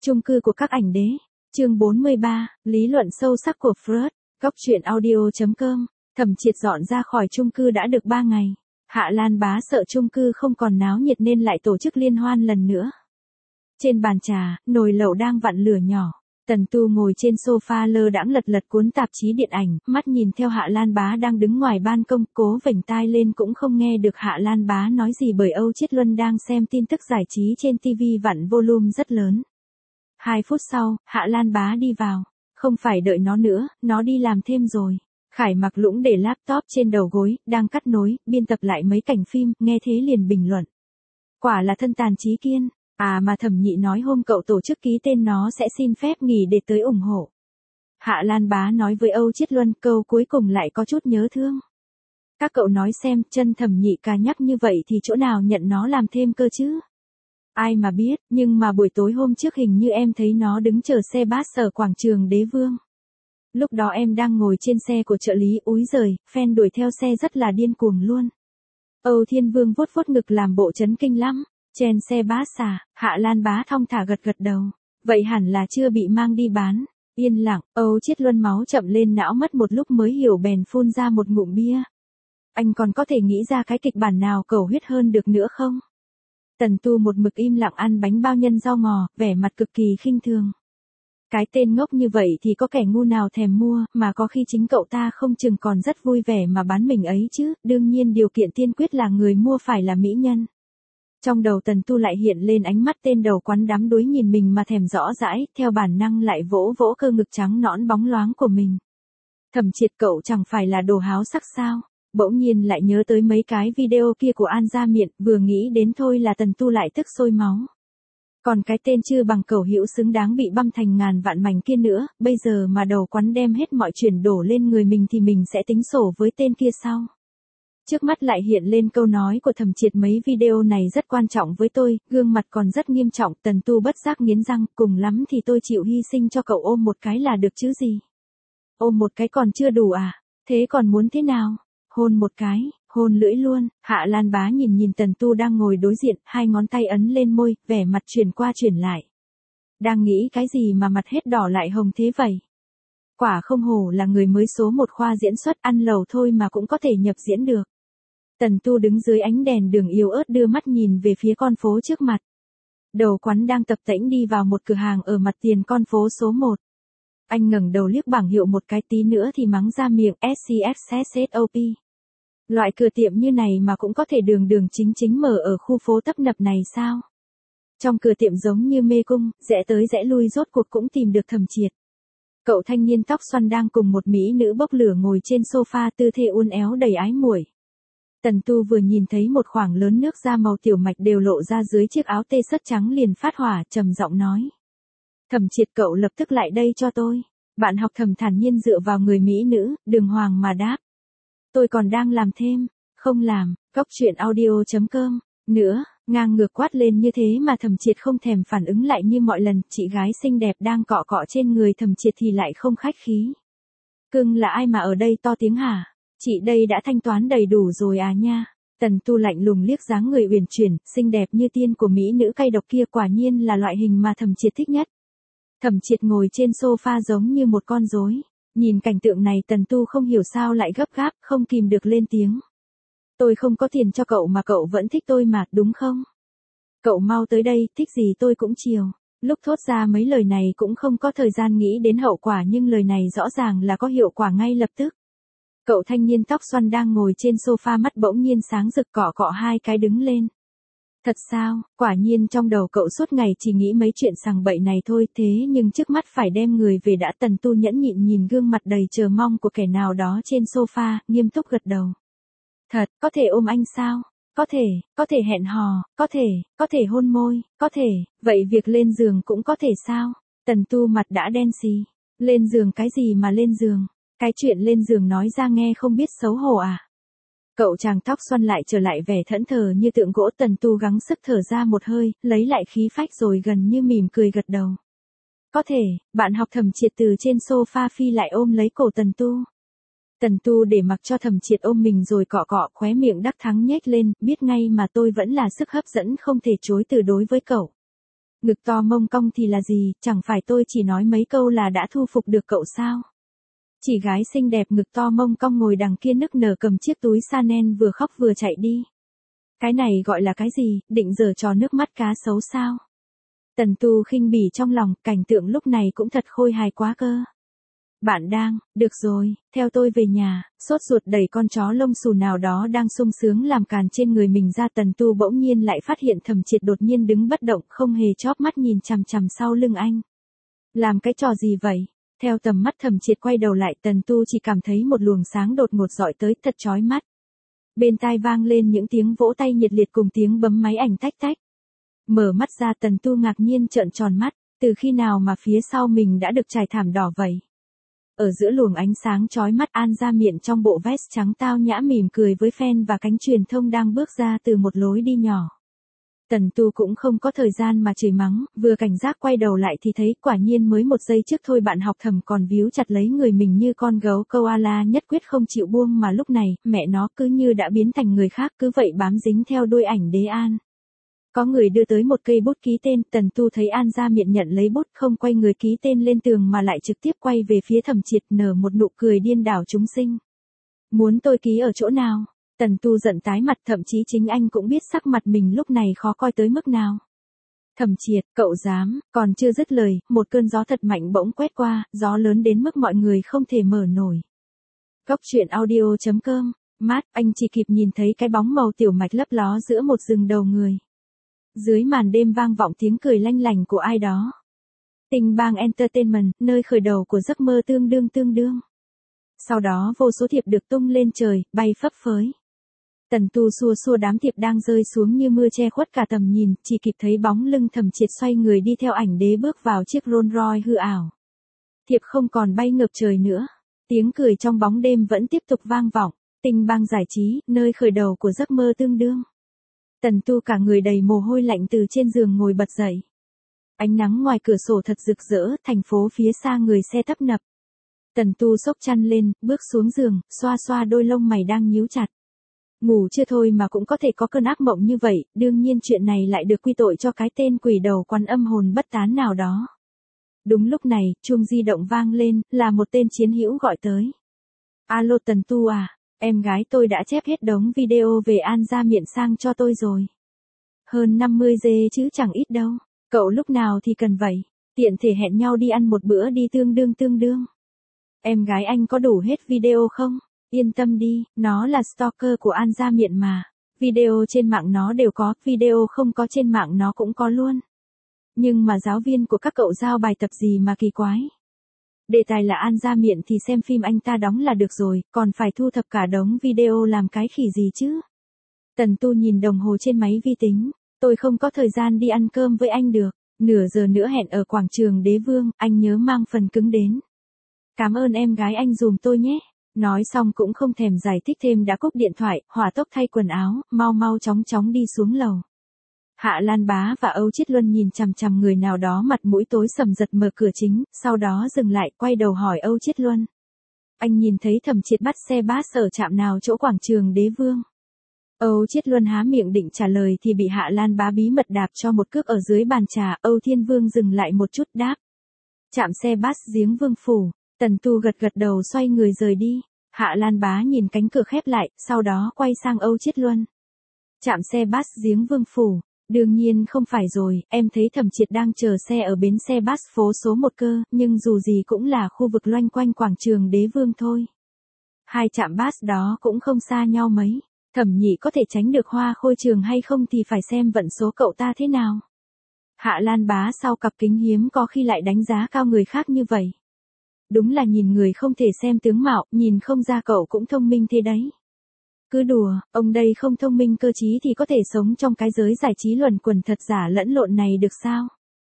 Chung cư của các ảnh đế. Chương 43, lý luận sâu sắc của Freud. Góc truyện audio.com. Thẩm Triệt dọn ra khỏi chung cư đã được 3 ngày. Hạ Lan Bá sợ chung cư không còn náo nhiệt nên lại tổ chức liên hoan lần nữa. Trên bàn trà, nồi lẩu đang vặn lửa nhỏ. Tần Tu ngồi trên sofa lơ đãng lật lật cuốn tạp chí điện ảnh, mắt nhìn theo Hạ Lan Bá đang đứng ngoài ban công, cố vểnh tai lên cũng không nghe được Hạ Lan Bá nói gì bởi Âu Chiết Luân đang xem tin tức giải trí trên TV vặn volume rất lớn. 2 phút sau, Hạ Lan Bá đi vào. Không phải đợi nó nữa, nó đi làm thêm rồi. Khải Mặc Lũng để laptop trên đầu gối, đang cắt nối, biên tập lại mấy cảnh phim, nghe thế liền bình luận. Quả là thân tàn trí kiên. À mà Thẩm Nhị nói hôm cậu tổ chức ký tên nó sẽ xin phép nghỉ để tới ủng hộ. Hạ Lan Bá nói với Âu Chiết Luân, câu cuối cùng lại có chút nhớ thương. Các cậu nói xem, chân Thẩm Nhị ca nhắc như vậy thì chỗ nào nhận nó làm thêm cơ chứ? Ai mà biết, nhưng mà buổi tối hôm trước hình như em thấy nó đứng chờ xe bus ở quảng trường Đế Vương. Lúc đó em đang ngồi trên xe của trợ lý, úi giời, fan đuổi theo xe rất là điên cuồng luôn. Âu Thiên Vương vuốt vuốt ngực làm bộ chấn kinh lắm. Trên xe bus à? Hạ Lan Bá thong thả gật gật đầu. Vậy hẳn là chưa bị mang đi bán. Yên lặng, Âu Chiết Luân máu chậm lên não mất một lúc mới hiểu bèn phun ra một ngụm bia. Anh còn có thể nghĩ ra cái kịch bản nào cầu huyết hơn được nữa không? Tần Tu một mực im lặng ăn bánh bao nhân rau ngò, vẻ mặt cực kỳ khinh thường. Cái tên ngốc như vậy thì có kẻ ngu nào thèm mua, mà có khi chính cậu ta không chừng còn rất vui vẻ mà bán mình ấy chứ, đương nhiên điều kiện tiên quyết là người mua phải là mỹ nhân. Trong đầu Tần Tu lại hiện lên ánh mắt tên đầu quán đắm đuối nhìn mình mà thèm rõ rãi, theo bản năng lại vỗ vỗ cơ ngực trắng nõn bóng loáng của mình. Thẩm Triệt cậu chẳng phải là đồ háo sắc sao? Bỗng nhiên lại nhớ tới mấy cái video kia của An Gia Miện, vừa nghĩ đến thôi là Tần Tu lại tức sôi máu. Còn cái tên chưa bằng cẩu hữu xứng đáng bị băm thành ngàn vạn mảnh kia nữa, bây giờ mà đầu quán đem hết mọi chuyện đổ lên người mình thì mình sẽ tính sổ với tên kia sau. Trước mắt lại hiện lên câu nói của Thẩm Triệt, mấy video này rất quan trọng với tôi, gương mặt còn rất nghiêm trọng. Tần Tu bất giác nghiến răng, cùng lắm thì tôi chịu hy sinh cho cậu ôm một cái là được chứ gì. Ôm một cái còn chưa đủ à? Thế còn muốn thế nào? Hôn một cái, hôn lưỡi luôn. Hạ Lan Bá nhìn Tần Tu đang ngồi đối diện, 2 ngón tay ấn lên môi, vẻ mặt chuyển qua chuyển lại. Đang nghĩ cái gì mà mặt hết đỏ lại hồng thế vậy? Quả không hổ là người mới số 1 khoa diễn xuất, ăn lẩu thôi mà cũng có thể nhập diễn được. Tần Tu đứng dưới ánh đèn đường yếu ớt đưa mắt nhìn về phía con phố trước mặt. Đầu quán đang tập tễnh đi vào một cửa hàng ở mặt tiền con phố số 1. Anh ngẩng đầu liếc bảng hiệu một cái, tí nữa thì mắng ra miệng, SCXSSOP. Loại cửa tiệm như này mà cũng có thể đường đường chính chính mở ở khu phố tấp nập này sao? Trong cửa tiệm giống như mê cung, rẽ tới rẽ lui rốt cuộc cũng tìm được Thẩm Triệt. Cậu thanh niên tóc xoăn đang cùng một mỹ nữ bốc lửa ngồi trên sofa, tư thế uốn éo đầy ái muội. Tần Tu vừa nhìn thấy một khoảng lớn nước da màu tiểu mạch đều lộ ra dưới chiếc áo tê sất trắng liền phát hỏa, trầm giọng nói. Thẩm Triệt cậu lập tức lại đây cho tôi. Bạn học Thẩm thản nhiên dựa vào người mỹ nữ, đường hoàng mà đáp. Tôi còn đang làm thêm. Không làm. Góc truyện audio.com. Nữa, ngang ngược quát lên như thế mà Thẩm Triệt không thèm phản ứng lại như mọi lần. Chị gái xinh đẹp đang cọ cọ trên người Thẩm Triệt thì lại không khách khí. Cưng là ai mà ở đây to tiếng hả? Chị đây đã thanh toán đầy đủ rồi à nha. Tần Tu lạnh lùng liếc dáng người uyển chuyển, xinh đẹp như tiên của mỹ nữ cay độc kia, quả nhiên là loại hình mà Thẩm Triệt thích nhất. Thẩm Triệt ngồi trên sofa giống như một con rối. Nhìn cảnh tượng này Tần Tu không hiểu sao lại gấp gáp, không kìm được lên tiếng. Tôi không có tiền cho cậu mà cậu vẫn thích tôi mà, đúng không? Cậu mau tới đây, thích gì tôi cũng chiều. Lúc thốt ra mấy lời này cũng không có thời gian nghĩ đến hậu quả, nhưng lời này rõ ràng là có hiệu quả ngay lập tức. Cậu thanh niên tóc xoăn đang ngồi trên sofa mắt bỗng nhiên sáng rực, cọ cọ 2 cái đứng lên. Thật sao? Quả nhiên trong đầu cậu suốt ngày chỉ nghĩ mấy chuyện sằng bậy này thôi, thế nhưng trước mắt phải đem người về đã. Tần Tu nhẫn nhịn nhìn gương mặt đầy chờ mong của kẻ nào đó trên sofa, nghiêm túc gật đầu. Thật, có thể ôm anh sao? Có thể hẹn hò, có thể hôn môi, có thể, vậy việc lên giường cũng có thể sao? Tần Tu mặt đã đen xì. Lên giường cái gì mà lên giường? Cái chuyện lên giường nói ra nghe không biết xấu hổ à? Cậu chàng tóc xoăn lại trở lại vẻ thẫn thờ như tượng gỗ. Tần Tu gắng sức thở ra một hơi, lấy lại khí phách rồi gần như mỉm cười gật đầu. Có thể. Bạn học Thẩm Triệt từ trên sofa phi lại ôm lấy cổ Tần Tu. Tần Tu để mặc cho Thẩm Triệt ôm mình rồi cọ cọ, khóe miệng đắc thắng nhếch lên, biết ngay mà tôi vẫn là sức hấp dẫn không thể chối từ đối với cậu. Ngực to mông cong thì là gì, chẳng phải tôi chỉ nói mấy câu là đã thu phục được cậu sao? Chị gái xinh đẹp ngực to mông cong ngồi đằng kia nức nở cầm chiếc túi Chanel vừa khóc vừa chạy đi. Cái này gọi là cái gì, định giở trò nước mắt cá sấu sao? Tần Tu khinh bỉ trong lòng, cảnh tượng lúc này cũng thật khôi hài quá cơ. Bạn đang, được rồi, theo tôi về nhà, sốt ruột đẩy con chó lông xù nào đó đang sung sướng làm càn trên người mình ra. Tần Tu bỗng nhiên lại phát hiện Thẩm Triệt đột nhiên đứng bất động, không hề chóp mắt nhìn chằm chằm sau lưng anh. Làm cái trò gì vậy? Theo tầm mắt Thẩm Triệt quay đầu lại, Tần Tu chỉ cảm thấy một luồng sáng đột ngột dọi tới, thật chói mắt. Bên tai vang lên những tiếng vỗ tay nhiệt liệt cùng tiếng bấm máy ảnh tách tách. Mở mắt ra, Tần Tu ngạc nhiên trợn tròn mắt, từ khi nào mà phía sau mình đã được trải thảm đỏ vậy? Ở giữa luồng ánh sáng chói mắt, An Gia Miện trong bộ vest trắng tao nhã mỉm cười với fan và cánh truyền thông đang bước ra từ một lối đi nhỏ. Tần Tu cũng không có thời gian mà chửi mắng, vừa cảnh giác quay đầu lại thì thấy quả nhiên mới một giây trước thôi bạn học Thẩm còn víu chặt lấy người mình như con gấu koala nhất quyết không chịu buông, mà lúc này, mẹ nó cứ như đã biến thành người khác, cứ vậy bám dính theo đuôi ảnh đế An. Có người đưa tới một cây bút ký tên, Tần Tu thấy An Gia Miện nhận lấy bút, không quay người ký tên lên tường mà lại trực tiếp quay về phía Thẩm Triệt, nở một nụ cười điên đảo chúng sinh. Muốn tôi ký ở chỗ nào? Tần Tu giận tái mặt, thậm chí chính anh cũng biết sắc mặt mình lúc này khó coi tới mức nào. Thẩm Triệt, cậu dám? Còn chưa dứt lời, một cơn gió thật mạnh bỗng quét qua, gió lớn đến mức mọi người không thể mở nổi. Góc truyện audio.com, mát, anh chỉ kịp nhìn thấy cái bóng màu tiểu mạch lấp ló giữa một rừng đầu người. Dưới màn đêm vang vọng tiếng cười lanh lảnh của ai đó. Tình Bang Entertainment, nơi khởi đầu của giấc mơ tương đương. Sau đó vô số thiệp được tung lên trời, bay phấp phới. Tần Tu xua xua đám thiệp đang rơi xuống như mưa che khuất cả tầm nhìn, chỉ kịp thấy bóng lưng Thẩm Triệt xoay người đi theo ảnh đế bước vào chiếc Rolls Royce hư ảo. Thiệp không còn bay ngược trời nữa. Tiếng cười trong bóng đêm vẫn tiếp tục vang vọng. Tình Bang giải trí, nơi khởi đầu của giấc mơ tương đương. Tần Tu cả người đầy mồ hôi lạnh từ trên giường ngồi bật dậy. Ánh nắng ngoài cửa sổ thật rực rỡ, thành phố phía xa người xe tấp nập. Tần Tu xốc chăn lên, bước xuống giường, xoa xoa đôi lông mày đang nhíu chặt. Ngủ chưa thôi mà cũng có thể có cơn ác mộng như vậy, đương nhiên chuyện này lại được quy tội cho cái tên quỷ đầu quằn âm hồn bất tán nào đó. Đúng lúc này, chuông di động vang lên, là một tên chiến hữu gọi tới. Alo Tần Tu à? Em gái tôi đã chép hết đống video về An Gia Miện sang cho tôi rồi. Hơn 50 giây chứ chẳng ít đâu. Cậu lúc nào thì cần vậy? Tiện thể hẹn nhau đi ăn một bữa đi tương đương. Em gái anh có đủ hết video không? Yên tâm đi, nó là stalker của An Gia Miện mà. Video trên mạng nó đều có, video không có trên mạng nó cũng có luôn. Nhưng mà giáo viên của các cậu giao bài tập gì mà kỳ quái? Đề tài là An Gia Miện thì xem phim anh ta đóng là được rồi, còn phải thu thập cả đống video làm cái khỉ gì chứ? Tần Tu nhìn đồng hồ trên máy vi tính, tôi không có thời gian đi ăn cơm với anh được, nửa giờ nữa hẹn ở quảng trường Đế Vương, anh nhớ mang phần cứng đến. Cảm ơn em gái anh dùm tôi nhé. Nói xong cũng không thèm giải thích thêm đã cúp điện thoại, hỏa tốc thay quần áo, mau chóng đi xuống lầu. Hạ Lan Bá và Âu Chiết Luân nhìn chằm chằm người nào đó mặt mũi tối sầm giật mở cửa chính, sau đó dừng lại, quay đầu hỏi Âu Chiết Luân. Anh nhìn thấy Thẩm Triệt bắt xe bus ở trạm nào chỗ quảng trường Đế Vương? Âu Chiết Luân há miệng định trả lời thì bị Hạ Lan Bá bí mật đạp cho một cước ở dưới bàn trà. Âu Thiên Vương dừng lại một chút đáp. Trạm xe bus Giếng Vương Phủ. Tần Tu gật đầu xoay người rời đi. Hạ Lan Bá nhìn cánh cửa khép lại, sau đó quay sang Âu Chiết Luân. Trạm xe bus Giếng Vương Phủ. Đương nhiên không phải rồi, em thấy Thẩm Triệt đang chờ xe ở bến xe bus phố số 1 cơ, nhưng dù gì cũng là khu vực loanh quanh quảng trường Đế Vương thôi. Hai trạm bus đó cũng không xa nhau mấy. Thẩm nhị có thể tránh được Hoa Khôi Trường hay không thì phải xem vận số cậu ta thế nào. Hạ Lan Bá sau cặp kính hiếm có khi lại đánh giá cao người khác như vậy. Đúng là nhìn người không thể xem tướng mạo, nhìn không ra cậu cũng thông minh thế đấy. Cứ đùa, ông đây không thông minh cơ trí thì có thể sống trong cái giới giải trí luẩn quẩn thật giả lẫn lộn này được sao?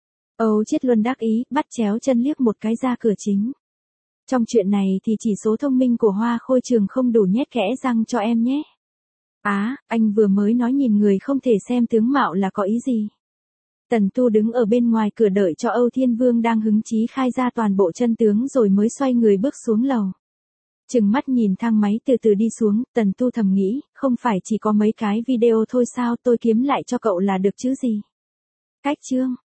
Âu Chiết Luân đắc ý, bắt chéo chân liếc một cái ra cửa chính. Trong chuyện này thì chỉ số thông minh của Hoa Khôi Trường không đủ nhét kẽ răng cho em nhé. Anh vừa mới nói nhìn người không thể xem tướng mạo là có ý gì? Tần Tu đứng ở bên ngoài cửa đợi cho Âu Thiên Vương đang hứng chí khai ra toàn bộ chân tướng rồi mới xoay người bước xuống lầu. Chừng mắt nhìn thang máy từ từ đi xuống, Tần Tu thầm nghĩ, không phải chỉ có mấy cái video thôi sao, tôi kiếm lại cho cậu là được chứ gì. Cách chương